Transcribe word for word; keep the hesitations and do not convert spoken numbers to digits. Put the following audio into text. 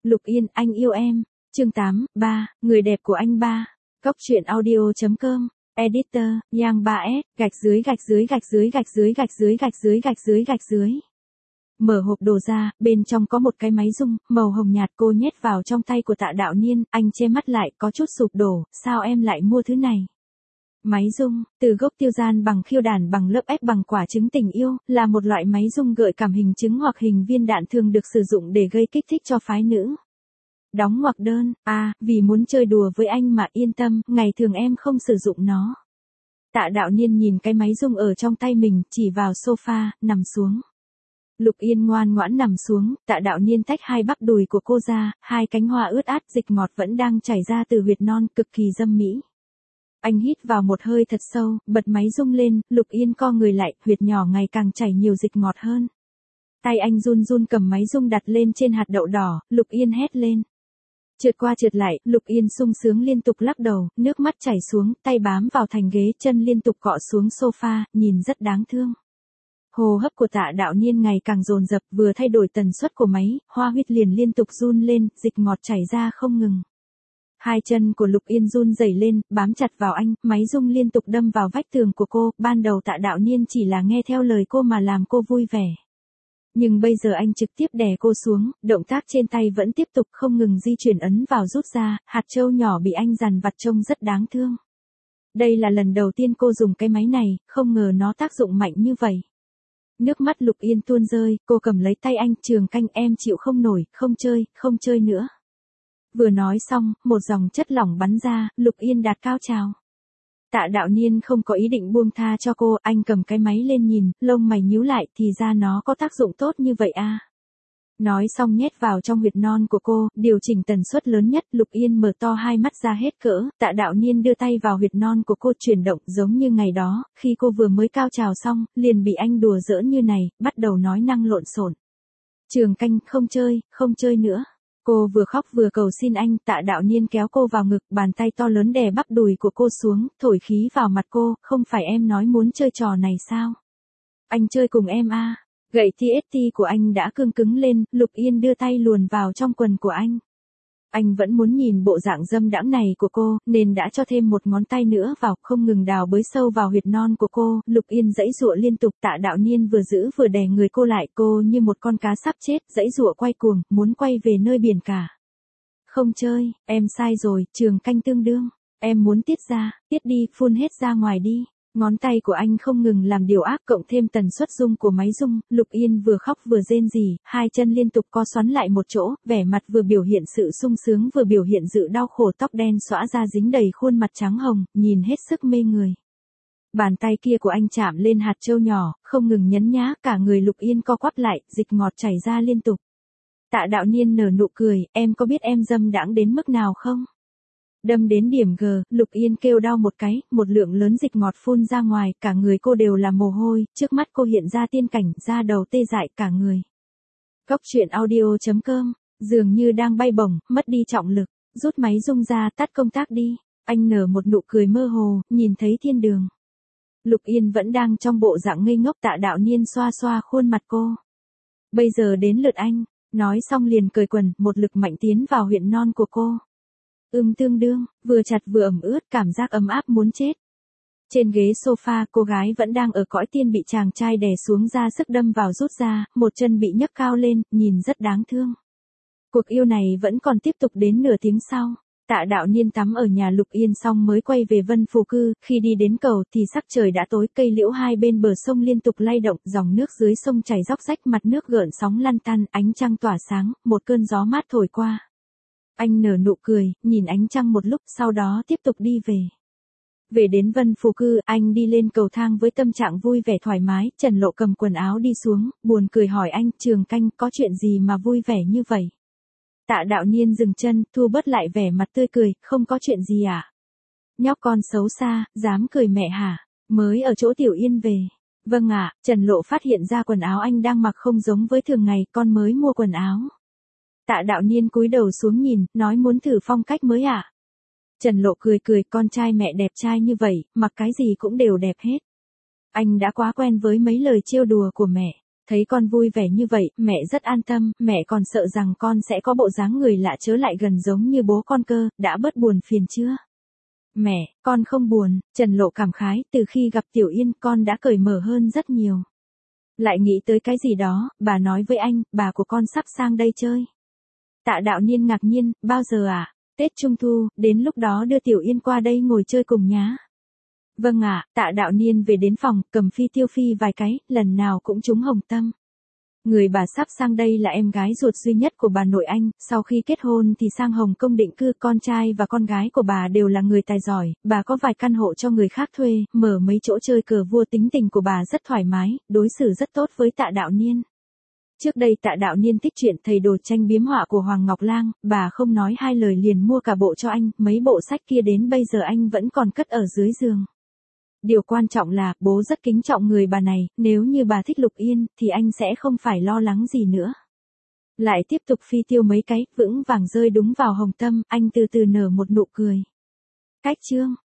Lục Yên, anh yêu em. Chương tám, ba, người đẹp của anh ba. Cóc truyện audio chấm com. Editor, Yang ba S, gạch dưới gạch dưới gạch dưới gạch dưới gạch dưới gạch dưới gạch dưới gạch dưới. Mở hộp đồ ra, bên trong có một cái máy rung, màu hồng nhạt, cô nhét vào trong tay của Tạ Đạo Niên, anh che mắt lại, có chút sụp đổ, sao em lại mua thứ này? Máy rung, từ gốc tiêu gian bằng khiêu đàn bằng lớp ép bằng quả trứng tình yêu, là một loại máy rung gợi cảm hình trứng hoặc hình viên đạn thường được sử dụng để gây kích thích cho phái nữ. Đóng ngoặc đơn, à, vì muốn chơi đùa với anh mà yên tâm, ngày thường em không sử dụng nó. Tạ Đạo Niên nhìn cái máy rung ở trong tay mình, chỉ vào sofa, nằm xuống. Lục Yên ngoan ngoãn nằm xuống, Tạ Đạo Niên tách hai bắp đùi của cô ra, hai cánh hoa ướt át, dịch ngọt vẫn đang chảy ra từ huyệt non, cực kỳ dâm mỹ. Anh hít vào một hơi thật sâu, bật máy rung lên, Lục Yên co người lại, huyệt nhỏ ngày càng chảy nhiều dịch ngọt hơn. Tay anh run run cầm máy rung đặt lên trên hạt đậu đỏ, Lục Yên hét lên. Trượt qua trượt lại, Lục Yên sung sướng liên tục lắc đầu, nước mắt chảy xuống, tay bám vào thành ghế, chân liên tục cọ xuống sofa, nhìn rất đáng thương. Hô hấp của Tạ Đạo Niên ngày càng dồn dập, vừa thay đổi tần suất của máy, hoa huyệt liền liên tục run lên, dịch ngọt chảy ra không ngừng. Hai chân của Lục Yên run rẩy lên, bám chặt vào anh, máy rung liên tục đâm vào vách tường của cô, ban đầu Tạ Đạo Niên chỉ là nghe theo lời cô mà làm cô vui vẻ. Nhưng bây giờ anh trực tiếp đè cô xuống, động tác trên tay vẫn tiếp tục không ngừng di chuyển ấn vào rút ra, hạt trâu nhỏ bị anh dằn vặt trông rất đáng thương. Đây là lần đầu tiên cô dùng cái máy này, không ngờ nó tác dụng mạnh như vậy. Nước mắt Lục Yên tuôn rơi, cô cầm lấy tay anh, Trường Canh em chịu không nổi, không chơi, không chơi nữa. Vừa nói xong, một dòng chất lỏng bắn ra, Lục Yên đạt cao trào. Tạ Đạo Niên không có ý định buông tha cho cô, anh cầm cái máy lên nhìn, lông mày nhíu lại, thì ra nó có tác dụng tốt như vậy à. Nói xong nhét vào trong huyệt non của cô, điều chỉnh tần suất lớn nhất, Lục Yên mở to hai mắt ra hết cỡ, Tạ Đạo Niên đưa tay vào huyệt non của cô chuyển động giống như ngày đó, khi cô vừa mới cao trào xong, liền bị anh đùa giỡn như này, bắt đầu nói năng lộn xộn. Trường Canh, không chơi, không chơi nữa. Cô vừa khóc vừa cầu xin anh, Tạ Đạo Niên kéo cô vào ngực, bàn tay to lớn đè bắp đùi của cô xuống, thổi khí vào mặt cô, không phải em nói muốn chơi trò này sao? Anh chơi cùng em à? Gậy tê ét tê của anh đã cương cứng lên, Lục Yên đưa tay luồn vào trong quần của anh. Anh vẫn muốn nhìn bộ dạng dâm đãng này của cô, nên đã cho thêm một ngón tay nữa vào, không ngừng đào bới sâu vào huyệt non của cô, Lục Yên giãy giụa liên tục, Tạ Đạo Niên vừa giữ vừa đè người cô lại, cô như một con cá sắp chết, giãy giụa quay cuồng, muốn quay về nơi biển cả. Không chơi, em sai rồi, Trường Canh tương đương, em muốn tiết ra, tiết đi, phun hết ra ngoài đi. Ngón tay của anh không ngừng làm điều ác, cộng thêm tần suất rung của máy rung, Lục Yên vừa khóc vừa rên rỉ, hai chân liên tục co xoắn lại một chỗ, vẻ mặt vừa biểu hiện sự sung sướng vừa biểu hiện sự đau khổ, tóc đen xõa ra dính đầy khuôn mặt trắng hồng, nhìn hết sức mê người. Bàn tay kia của anh chạm lên hạt trâu nhỏ, không ngừng nhấn nhá, cả người Lục Yên co quắp lại, dịch ngọt chảy ra liên tục. Tạ Đạo Niên nở nụ cười, em có biết em dâm đãng đến mức nào không? Đâm đến điểm G, Lục Yên kêu đau một cái, một lượng lớn dịch ngọt phun ra ngoài, cả người cô đều là mồ hôi, trước mắt cô hiện ra tiên cảnh, da đầu tê dại cả người. Cóc truyện audio chấm com, dường như đang bay bổng, mất đi trọng lực, rút máy rung ra, tắt công tác đi. Anh nở một nụ cười mơ hồ, nhìn thấy thiên đường. Lục Yên vẫn đang trong bộ dạng ngây ngốc, Tạ Đạo Niên xoa xoa khuôn mặt cô. Bây giờ đến lượt anh, nói xong liền cởi quần, một lực mạnh tiến vào huyệt non của cô. Ưm tương đương, vừa chặt vừa ẩm ướt, cảm giác ấm áp muốn chết. Trên ghế sofa, cô gái vẫn đang ở cõi tiên bị chàng trai đè xuống ra sức đâm vào rút ra, một chân bị nhấc cao lên, nhìn rất đáng thương. Cuộc yêu này vẫn còn tiếp tục đến nửa tiếng sau. Tạ Đạo Niên tắm ở nhà Lục Yên xong mới quay về Vân Phù Cư, khi đi đến cầu thì sắc trời đã tối, cây liễu hai bên bờ sông liên tục lay động, dòng nước dưới sông chảy róc rách, mặt nước gợn sóng lăn tăn, ánh trăng tỏa sáng, một cơn gió mát thổi qua. Anh nở nụ cười, nhìn ánh trăng một lúc, sau đó tiếp tục đi về. Về đến Vân Phù Cư, anh đi lên cầu thang với tâm trạng vui vẻ thoải mái, Trần Lộ cầm quần áo đi xuống, buồn cười hỏi anh, Trường Canh, có chuyện gì mà vui vẻ như vậy? Tạ Đạo Niên dừng chân, thu bớt lại vẻ mặt tươi cười, không có chuyện gì à? Nhóc con xấu xa, dám cười mẹ hả? Mới ở chỗ Tiểu Yên về. Vâng ạ, Trần Lộ phát hiện ra quần áo anh đang mặc không giống với thường ngày, con mới mua quần áo. Tạ Đạo Niên cúi đầu xuống nhìn, nói muốn thử phong cách mới à? Trần Lộ cười cười, con trai mẹ đẹp trai như vậy, mặc cái gì cũng đều đẹp hết. Anh đã quá quen với mấy lời trêu đùa của mẹ. Thấy con vui vẻ như vậy, mẹ rất an tâm, mẹ còn sợ rằng con sẽ có bộ dáng người lạ chớ lại gần giống như bố con cơ, đã bớt buồn phiền chưa? Mẹ, con không buồn, Trần Lộ cảm khái, từ khi gặp Tiểu Yên con đã cởi mở hơn rất nhiều. Lại nghĩ tới cái gì đó, bà nói với anh, bà của con sắp sang đây chơi. Tạ Đạo Niên ngạc nhiên, bao giờ ạ? À? Tết Trung Thu, đến lúc đó đưa Tiểu Yên qua đây ngồi chơi cùng nhá. Vâng ạ, à, Tạ Đạo Niên về đến phòng, cầm phi tiêu phi vài cái, lần nào cũng trúng hồng tâm. Người bà sắp sang đây là em gái ruột duy nhất của bà nội anh, sau khi kết hôn thì sang Hồng Kông định cư, con trai và con gái của bà đều là người tài giỏi, bà có vài căn hộ cho người khác thuê, mở mấy chỗ chơi cờ vua, tính tình của bà rất thoải mái, đối xử rất tốt với Tạ Đạo Niên. Trước đây Tạ Đạo Niên thích chuyện thầy đồ tranh biếm họa của Hoàng Ngọc Lang, bà không nói hai lời liền mua cả bộ cho anh, mấy bộ sách kia đến bây giờ anh vẫn còn cất ở dưới giường. Điều quan trọng là, bố rất kính trọng người bà này, nếu như bà thích Lục Yên, thì anh sẽ không phải lo lắng gì nữa. Lại tiếp tục phi tiêu mấy cái, vững vàng rơi đúng vào hồng tâm, anh từ từ nở một nụ cười. Cách chương